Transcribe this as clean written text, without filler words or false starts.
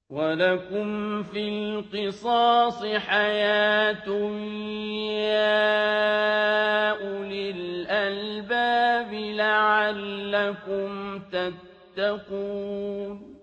وَلَكُمْ فِي الْقِصَاصِ حَيَاةٌ يَا أُولِي الْأَلْبَابِ لَعَلَّكُمْ تَتَّقُونَ